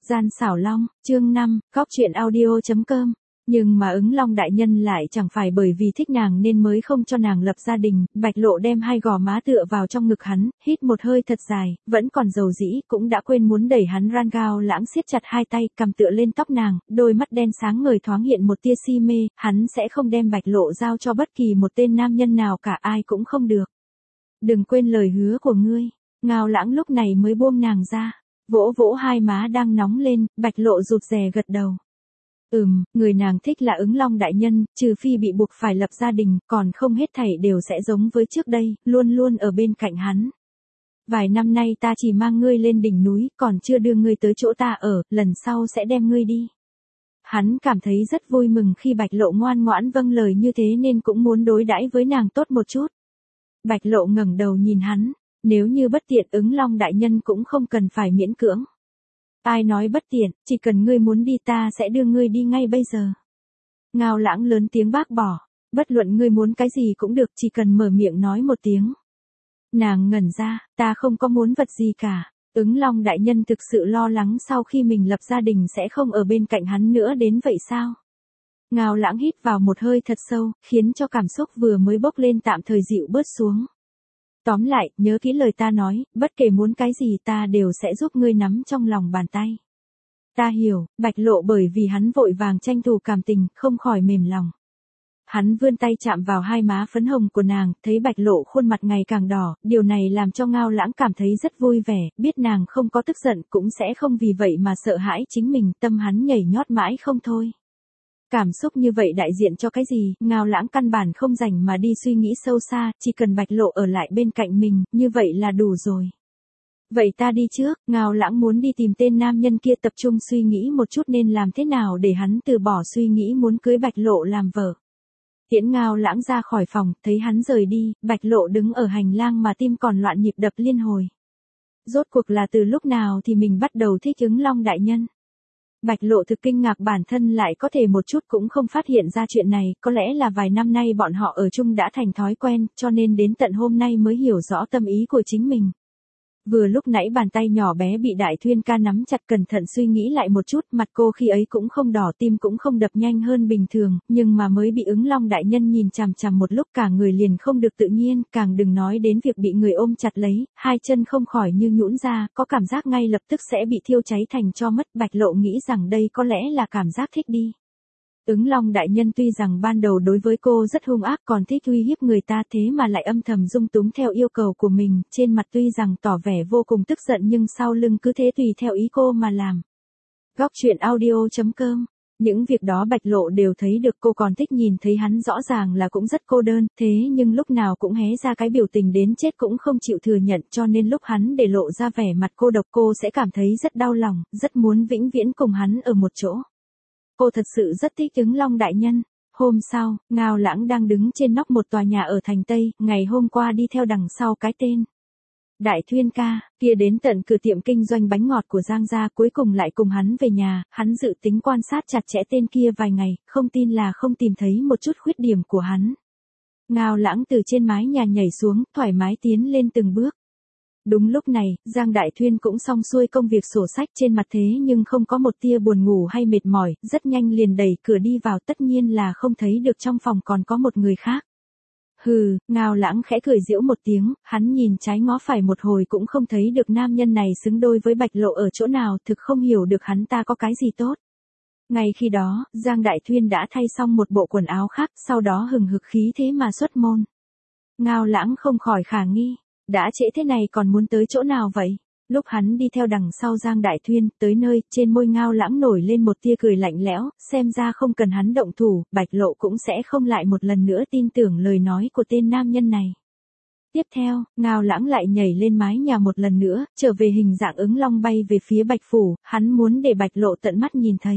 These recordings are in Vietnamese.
Gian xảo long, chương 5, góc truyện audio.com. Nhưng mà Ứng Long đại nhân lại chẳng phải bởi vì thích nàng nên mới không cho nàng lập gia đình. Bạch Lộ đem hai gò má tựa vào trong ngực hắn, hít một hơi thật dài, vẫn còn dầu dĩ, cũng đã quên muốn đẩy hắn ran gao lãng siết chặt hai tay, cầm tựa lên tóc nàng, đôi mắt đen sáng ngời thoáng hiện một tia si mê. Hắn sẽ không đem Bạch Lộ giao cho bất kỳ một tên nam nhân nào cả, ai cũng không được. Đừng quên lời hứa của ngươi. Ngao Lãng lúc này mới buông nàng ra, vỗ vỗ hai má đang nóng lên. Bạch Lộ rụt rè gật đầu. Người nàng thích là Ứng Long đại nhân, trừ phi bị buộc phải lập gia đình, còn không hết thảy đều sẽ giống với trước đây, luôn luôn ở bên cạnh hắn. Vài năm nay ta chỉ mang ngươi lên đỉnh núi, còn chưa đưa ngươi tới chỗ ta ở, lần sau sẽ đem ngươi đi. Hắn cảm thấy rất vui mừng khi Bạch Lộ ngoan ngoãn vâng lời như thế nên cũng muốn đối đãi với nàng tốt một chút. Bạch Lộ ngẩng đầu nhìn hắn, nếu như bất tiện Ứng Long đại nhân cũng không cần phải miễn cưỡng. Ai nói bất tiện, chỉ cần ngươi muốn đi ta sẽ đưa ngươi đi ngay bây giờ. Ngao Lãng lớn tiếng bác bỏ, bất luận ngươi muốn cái gì cũng được, chỉ cần mở miệng nói một tiếng. Nàng ngẩn ra, ta không có muốn vật gì cả. Ứng Long đại nhân thực sự lo lắng sau khi mình lập gia đình sẽ không ở bên cạnh hắn nữa đến vậy sao? Ngao Lãng hít vào một hơi thật sâu, khiến cho cảm xúc vừa mới bốc lên tạm thời dịu bớt xuống. Tóm lại, nhớ kỹ lời ta nói, bất kể muốn cái gì ta đều sẽ giúp ngươi nắm trong lòng bàn tay. Ta hiểu. Bạch Lộ bởi vì hắn vội vàng tranh thủ cảm tình, không khỏi mềm lòng. Hắn vươn tay chạm vào hai má phấn hồng của nàng, thấy Bạch Lộ khuôn mặt ngày càng đỏ, điều này làm cho Ngao Lãng cảm thấy rất vui vẻ, biết nàng không có tức giận cũng sẽ không vì vậy mà sợ hãi chính mình, tâm hắn nhảy nhót mãi không thôi. Cảm xúc như vậy đại diện cho cái gì, Ngao Lãng căn bản không rảnh mà đi suy nghĩ sâu xa, chỉ cần Bạch Lộ ở lại bên cạnh mình, như vậy là đủ rồi. Vậy ta đi trước. Ngao Lãng muốn đi tìm tên nam nhân kia, tập trung suy nghĩ một chút nên làm thế nào để hắn từ bỏ suy nghĩ muốn cưới Bạch Lộ làm vợ. Tiễn Ngao Lãng ra khỏi phòng, thấy hắn rời đi, Bạch Lộ đứng ở hành lang mà tim còn loạn nhịp đập liên hồi. Rốt cuộc là từ lúc nào thì mình bắt đầu thích Ứng Long đại nhân? Bạch Lộ thực kinh ngạc bản thân lại có thể một chút cũng không phát hiện ra chuyện này, có lẽ là vài năm nay bọn họ ở chung đã thành thói quen, cho nên đến tận hôm nay mới hiểu rõ tâm ý của chính mình. Vừa lúc nãy bàn tay nhỏ bé bị Đại Thuyên ca nắm chặt, cẩn thận suy nghĩ lại một chút, mặt cô khi ấy cũng không đỏ, tim cũng không đập nhanh hơn bình thường, nhưng mà mới bị Ứng Long đại nhân nhìn chằm chằm một lúc cả người liền không được tự nhiên, càng đừng nói đến việc bị người ôm chặt lấy, hai chân không khỏi như nhũn ra, có cảm giác ngay lập tức sẽ bị thiêu cháy thành tro mất. Bạch Lộ nghĩ rằng đây có lẽ là cảm giác thích đi. Ứng Long đại nhân tuy rằng ban đầu đối với cô rất hung ác, còn thích uy hiếp người ta, thế mà lại âm thầm dung túng theo yêu cầu của mình, trên mặt tuy rằng tỏ vẻ vô cùng tức giận nhưng sau lưng cứ thế tùy theo ý cô mà làm. Góc truyện audio.com. Những việc đó Bạch Lộ đều thấy được, cô còn thích nhìn thấy hắn rõ ràng là cũng rất cô đơn, thế nhưng lúc nào cũng hé ra cái biểu tình đến chết cũng không chịu thừa nhận, cho nên lúc hắn để lộ ra vẻ mặt cô độc cô sẽ cảm thấy rất đau lòng, rất muốn vĩnh viễn cùng hắn ở một chỗ. Cô thật sự rất thích Ứng Long đại nhân. Hôm sau, Ngao Lãng đang đứng trên nóc một tòa nhà ở thành Tây, ngày hôm qua đi theo đằng sau cái tên Đại Thuyên ca kia đến tận cửa tiệm kinh doanh bánh ngọt của Giang gia, cuối cùng lại cùng hắn về nhà. Hắn dự tính quan sát chặt chẽ tên kia vài ngày, không tin là không tìm thấy một chút khuyết điểm của hắn. Ngao Lãng từ trên mái nhà nhảy xuống, thoải mái tiến lên từng bước. Đúng lúc này, Giang Đại Thuyên cũng xong xuôi công việc sổ sách trên mặt, thế nhưng không có một tia buồn ngủ hay mệt mỏi, rất nhanh liền đẩy cửa đi vào, tất nhiên là không thấy được trong phòng còn có một người khác. Hừ. Ngao Lãng khẽ cười giễu một tiếng, hắn nhìn trái ngó phải một hồi cũng không thấy được nam nhân này xứng đôi với Bạch Lộ ở chỗ nào, thực không hiểu được hắn ta có cái gì tốt. Ngay khi đó, Giang Đại Thuyên đã thay xong một bộ quần áo khác, sau đó hừng hực khí thế mà xuất môn. Ngao Lãng không khỏi khả nghi. Đã trễ thế này còn muốn tới chỗ nào vậy? Lúc hắn đi theo đằng sau Giang Đại Thuyên, tới nơi, trên môi Ngao Lãng nổi lên một tia cười lạnh lẽo, xem ra không cần hắn động thủ, Bạch Lộ cũng sẽ không lại một lần nữa tin tưởng lời nói của tên nam nhân này. Tiếp theo, Ngao Lãng lại nhảy lên mái nhà một lần nữa, trở về hình dạng Ứng Long bay về phía Bạch Phủ, hắn muốn để Bạch Lộ tận mắt nhìn thấy.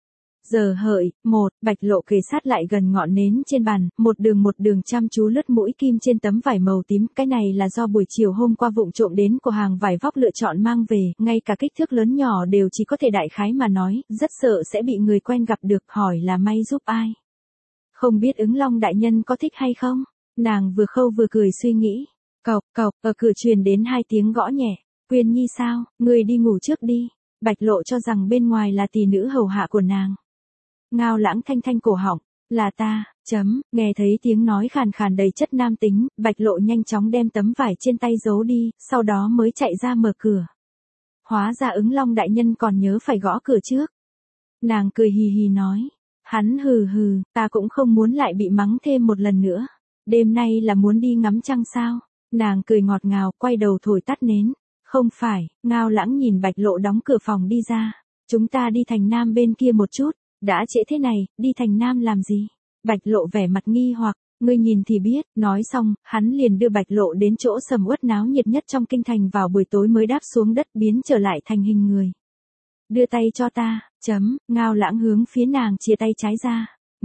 Giờ hợi, Bạch Lộ kề sát lại gần ngọn nến trên bàn, một đường chăm chú lướt mũi kim trên tấm vải màu tím, cái này là do buổi chiều hôm qua vụng trộm đến của hàng vải vóc lựa chọn mang về, ngay cả kích thước lớn nhỏ đều chỉ có thể đại khái mà nói, rất sợ sẽ bị người quen gặp được, hỏi là may giúp ai. Không biết Ứng Long đại nhân có thích hay không? Nàng vừa khâu vừa cười suy nghĩ. Cộc cộc, ở cửa truyền đến hai tiếng gõ nhẹ. Quyên Nhi sao, ngươi đi ngủ trước đi. Bạch Lộ cho rằng bên ngoài là tỷ nữ hầu hạ của nàng. Ngao Lãng thanh thanh cổ họng, là ta, nghe thấy tiếng nói khàn khàn đầy chất nam tính, Bạch Lộ nhanh chóng đem tấm vải trên tay giấu đi, sau đó mới chạy ra mở cửa. Hóa ra Ứng Long đại nhân còn nhớ phải gõ cửa trước. Nàng cười hì hì nói, hắn hừ hừ, ta cũng không muốn lại bị mắng thêm một lần nữa. Đêm nay là muốn đi ngắm trăng sao? Nàng cười ngọt ngào, quay đầu thổi tắt nến. Không phải, Ngao Lãng nhìn Bạch Lộ đóng cửa phòng đi ra. Chúng ta đi thành Nam bên kia một chút, đã trễ thế này, đi thành Nam làm gì? Bạch Lộ vẻ mặt nghi hoặc, ngươi nhìn thì biết, nói xong, hắn liền đưa Bạch Lộ đến chỗ sầm uất náo nhiệt nhất trong kinh thành vào buổi tối mới đáp xuống đất biến trở lại thành hình người. Đưa tay cho ta, Ngao Lãng hướng phía nàng chia tay trái ra.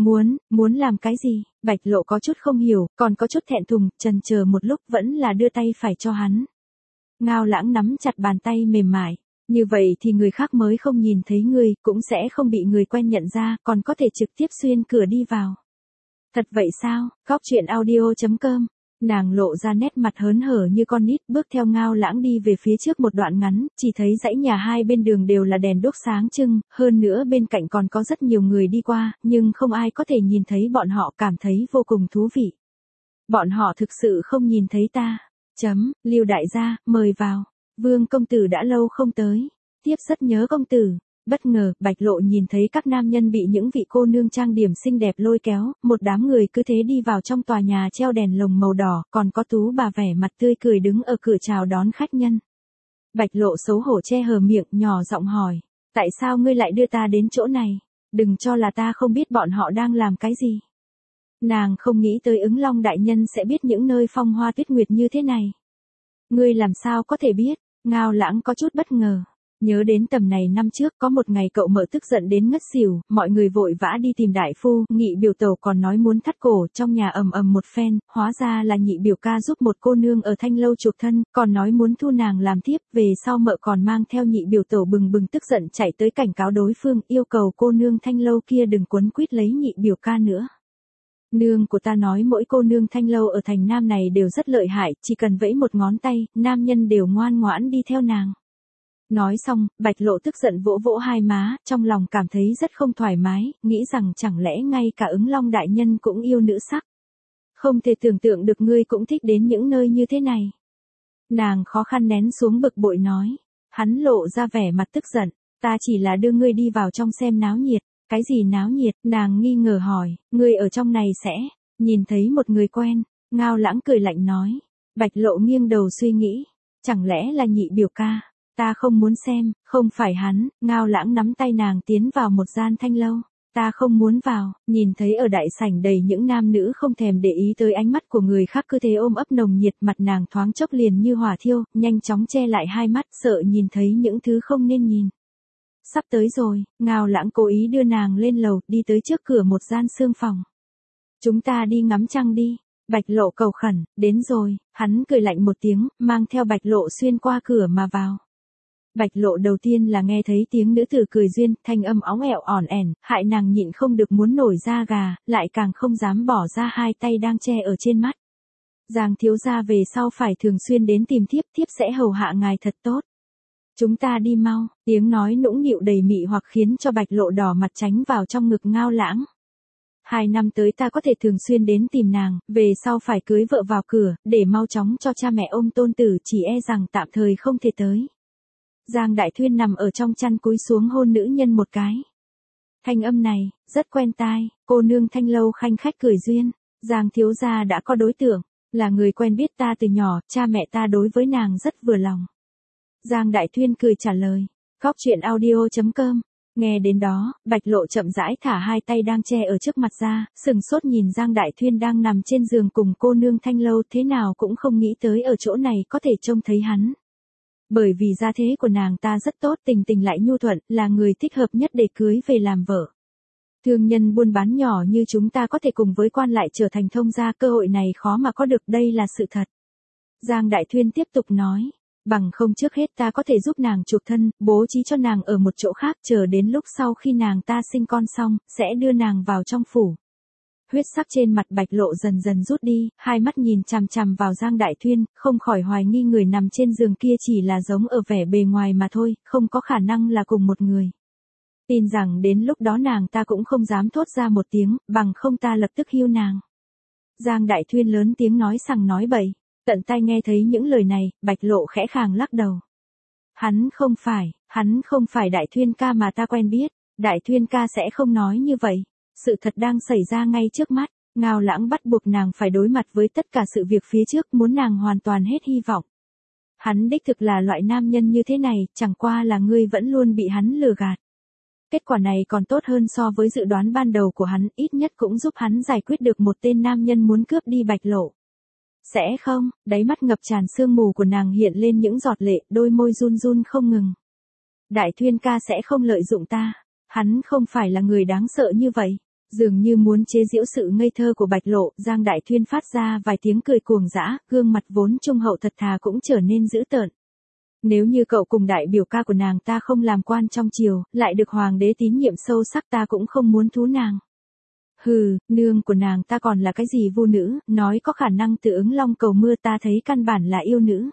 Muốn làm cái gì? Bạch Lộ có chút không hiểu, còn có chút thẹn thùng, chần chờ một lúc vẫn là đưa tay phải cho hắn. Ngao Lãng nắm chặt bàn tay mềm mại. Như vậy thì người khác mới không nhìn thấy ngươi, cũng sẽ không bị người quen nhận ra, còn có thể trực tiếp xuyên cửa đi vào. Thật vậy sao? Góc chuyện audio.com. Nàng lộ ra nét mặt hớn hở như con nít, bước theo Ngao Lãng đi về phía trước một đoạn ngắn, chỉ thấy dãy nhà hai bên đường đều là đèn đuốc sáng trưng, hơn nữa bên cạnh còn có rất nhiều người đi qua, nhưng không ai có thể nhìn thấy bọn họ, cảm thấy vô cùng thú vị. Bọn họ thực sự không nhìn thấy ta. Lưu đại gia, mời vào. Vương công tử đã lâu không tới. Tiếp rất nhớ công tử. Bất ngờ, Bạch Lộ nhìn thấy các nam nhân bị những vị cô nương trang điểm xinh đẹp lôi kéo, một đám người cứ thế đi vào trong tòa nhà treo đèn lồng màu đỏ, còn có tú bà vẻ mặt tươi cười đứng ở cửa chào đón khách nhân. Bạch Lộ xấu hổ che hờ miệng, nhỏ giọng hỏi, tại sao ngươi lại đưa ta đến chỗ này? Đừng cho là ta không biết bọn họ đang làm cái gì. Nàng không nghĩ tới Ứng Long đại nhân sẽ biết những nơi phong hoa tuyết nguyệt như thế này. Ngươi làm sao có thể biết? Ngao Lãng có chút bất ngờ. Nhớ đến tầm này năm trước có một ngày cậu mợ tức giận đến ngất xỉu, mọi người vội vã đi tìm đại phu, Nhị biểu tẩu còn nói muốn thắt cổ, trong nhà ầm ầm một phen, hóa ra là Nhị biểu ca giúp một cô nương ở Thanh Lâu chuộc thân, còn nói muốn thu nàng làm thiếp, về sau mợ còn mang theo Nhị biểu tẩu bừng bừng tức giận chạy tới cảnh cáo đối phương, yêu cầu cô nương Thanh Lâu kia đừng quấn quýt lấy Nhị biểu ca nữa. Nương của ta nói mỗi cô nương Thanh Lâu ở thành Nam này đều rất lợi hại, chỉ cần vẫy một ngón tay, nam nhân đều ngoan ngoãn đi theo nàng. Nói xong, Bạch Lộ tức giận vỗ vỗ hai má, trong lòng cảm thấy rất không thoải mái, nghĩ rằng chẳng lẽ ngay cả Ứng Long đại nhân cũng yêu nữ sắc. Không thể tưởng tượng được ngươi cũng thích đến những nơi như thế này. Nàng khó khăn nén xuống bực bội nói. Hắn lộ ra vẻ mặt tức giận, ta chỉ là đưa ngươi đi vào trong xem náo nhiệt. Cái gì náo nhiệt? Nàng nghi ngờ hỏi, ngươi ở trong này sẽ nhìn thấy một người quen. Ngao Lãng cười lạnh nói. Bạch Lộ nghiêng đầu suy nghĩ, chẳng lẽ là Nhị biểu ca? Ta không muốn xem, không phải hắn. Ngao Lãng nắm tay nàng tiến vào một gian thanh lâu. Ta không muốn vào, nhìn thấy ở đại sảnh đầy những nam nữ không thèm để ý tới ánh mắt của người khác cứ thế ôm ấp nồng nhiệt, mặt nàng thoáng chốc liền như hỏa thiêu, nhanh chóng che lại hai mắt, sợ nhìn thấy những thứ không nên nhìn. Sắp tới rồi, Ngao Lãng cố ý đưa nàng lên lầu, đi tới trước cửa một gian sương phòng. Chúng ta đi ngắm trăng đi. Bạch Lộ cầu khẩn, đến rồi, hắn cười lạnh một tiếng, mang theo Bạch Lộ xuyên qua cửa mà vào. Bạch Lộ đầu tiên là nghe thấy tiếng nữ tử cười duyên, thanh âm óng ẹo ỏn ẻn, hại nàng nhịn không được muốn nổi da gà, lại càng không dám bỏ ra hai tay đang che ở trên mắt. Giang thiếu gia về sau phải thường xuyên đến tìm thiếp, thiếp sẽ hầu hạ ngài thật tốt. Chúng ta đi mau, tiếng nói nũng nịu đầy mị hoặc khiến cho Bạch Lộ đỏ mặt tránh vào trong ngực Ngao Lãng. 2 năm tới ta có thể thường xuyên đến tìm nàng, về sau phải cưới vợ vào cửa, để mau chóng cho cha mẹ ôm tôn tử, chỉ e rằng tạm thời không thể tới. Giang Đại Thuyên nằm ở trong chăn cúi xuống hôn nữ nhân một cái. Thanh âm này, rất quen tai, cô nương Thanh Lâu khanh khách cười duyên. Giang thiếu gia đã có đối tượng, là người quen biết ta từ nhỏ, cha mẹ ta đối với nàng rất vừa lòng. Giang Đại Thuyên cười trả lời. Góc chuyện audio.com. Nghe đến đó, Bạch Lộ chậm rãi thả hai tay đang che ở trước mặt ra, sừng sốt nhìn Giang Đại Thuyên đang nằm trên giường cùng cô nương Thanh Lâu, thế nào cũng không nghĩ tới ở chỗ này có thể trông thấy hắn. Bởi vì gia thế của nàng ta rất tốt, tình tình lại nhu thuận, là người thích hợp nhất để cưới về làm vợ. Thương nhân buôn bán nhỏ như chúng ta có thể cùng với quan lại trở thành thông gia, cơ hội này khó mà có được, đây là sự thật. Giang Đại Thuyên tiếp tục nói. Bằng không trước hết ta có thể giúp nàng chuộc thân, bố trí cho nàng ở một chỗ khác, chờ đến lúc sau khi nàng ta sinh con xong, sẽ đưa nàng vào trong phủ. Huyết sắc trên mặt Bạch Lộ dần dần rút đi, hai mắt nhìn chằm chằm vào Giang Đại Thuyên, không khỏi hoài nghi người nằm trên giường kia chỉ là giống ở vẻ bề ngoài mà thôi, không có khả năng là cùng một người. Tin rằng đến lúc đó nàng ta cũng không dám thốt ra một tiếng, bằng không ta lập tức hưu nàng. Giang Đại Thuyên lớn tiếng nói sằng nói bậy, tận tai nghe thấy những lời này, Bạch Lộ khẽ khàng lắc đầu. Hắn không phải Đại Thuyên ca mà ta quen biết, Đại Thuyên ca sẽ không nói như vậy. Sự thật đang xảy ra ngay trước mắt, Ngao Lãng bắt buộc nàng phải đối mặt với tất cả sự việc phía trước, muốn nàng hoàn toàn hết hy vọng. Hắn đích thực là loại nam nhân như thế này, chẳng qua là ngươi vẫn luôn bị hắn lừa gạt. Kết quả này còn tốt hơn so với dự đoán ban đầu của hắn, ít nhất cũng giúp hắn giải quyết được một tên nam nhân muốn cướp đi Bạch Lộ. Sẽ không, đáy mắt ngập tràn sương mù của nàng hiện lên những giọt lệ, đôi môi run run không ngừng. Đại Thuyên ca sẽ không lợi dụng ta, hắn không phải là người đáng sợ như vậy. Dường như muốn chế giễu sự ngây thơ của Bạch Lộ, Giang Đại Thuyên phát ra vài tiếng cười cuồng dã, gương mặt vốn trung hậu thật thà cũng trở nên dữ tợn. Nếu như cậu cùng đại biểu ca của nàng ta không làm quan trong triều, lại được hoàng đế tín nhiệm sâu sắc, ta cũng không muốn thú nàng. Hừ, nương của nàng ta còn là cái gì vô nữ, nói có khả năng tự ứng long cầu mưa, ta thấy căn bản là yêu nữ.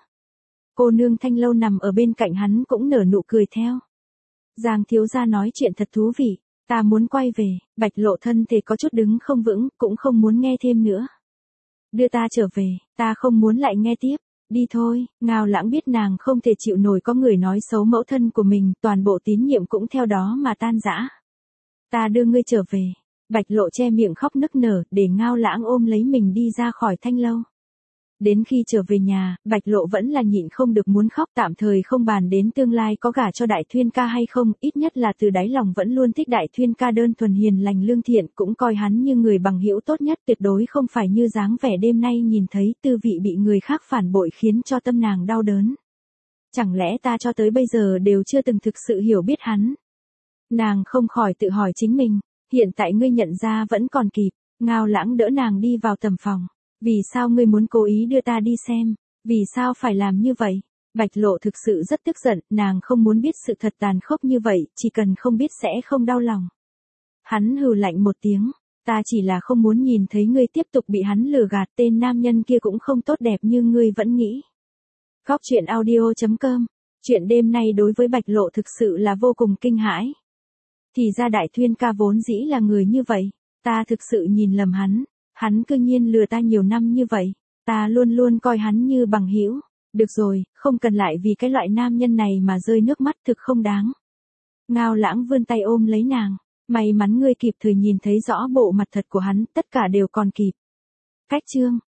Cô nương Thanh Lâu nằm ở bên cạnh hắn cũng nở nụ cười theo. Giang thiếu gia nói chuyện thật thú vị, ta muốn quay về. Bạch Lộ thân thể có chút đứng không vững, cũng không muốn nghe thêm nữa. Đưa ta trở về, ta không muốn lại nghe tiếp. Đi thôi. Ngao Lãng biết nàng không thể chịu nổi có người nói xấu mẫu thân của mình, toàn bộ tín nhiệm cũng theo đó mà tan rã. Ta đưa ngươi trở về. Bạch Lộ che miệng khóc nức nở, để Ngao Lãng ôm lấy mình đi ra khỏi Thanh Lâu. Đến khi trở về nhà, Bạch Lộ vẫn là nhịn không được muốn khóc, tạm thời không bàn đến tương lai có gả cho Đại Thuyên ca hay không, ít nhất là từ đáy lòng vẫn luôn thích Đại Thuyên ca, đơn thuần hiền lành lương thiện, cũng coi hắn như người bằng hữu tốt nhất, tuyệt đối không phải như dáng vẻ đêm nay nhìn thấy, tư vị bị người khác phản bội khiến cho tâm nàng đau đớn. Chẳng lẽ ta cho tới bây giờ đều chưa từng thực sự hiểu biết hắn? Nàng không khỏi tự hỏi chính mình, hiện tại ngươi nhận ra vẫn còn kịp. Ngao Lãng đỡ nàng đi vào tầm phòng. Vì sao ngươi muốn cố ý đưa ta đi xem? Vì sao phải làm như vậy? Bạch Lộ thực sự rất tức giận, nàng không muốn biết sự thật tàn khốc như vậy, chỉ cần không biết sẽ không đau lòng. Hắn hừ lạnh một tiếng, ta chỉ là không muốn nhìn thấy ngươi tiếp tục bị hắn lừa gạt, tên nam nhân kia cũng không tốt đẹp như ngươi vẫn nghĩ. Góc truyện audio.com. Chuyện đêm nay đối với Bạch Lộ thực sự là vô cùng kinh hãi. Thì ra Đại Thuyên ca vốn dĩ là người như vậy, ta thực sự nhìn lầm hắn. Hắn cư nhiên lừa ta nhiều năm như vậy, ta luôn luôn coi hắn như bằng hữu. Được rồi, không cần lại vì cái loại nam nhân này mà rơi nước mắt, thực không đáng. Ngao Lãng vươn tay ôm lấy nàng, may mắn ngươi kịp thời nhìn thấy rõ bộ mặt thật của hắn, tất cả đều còn kịp. Cách chương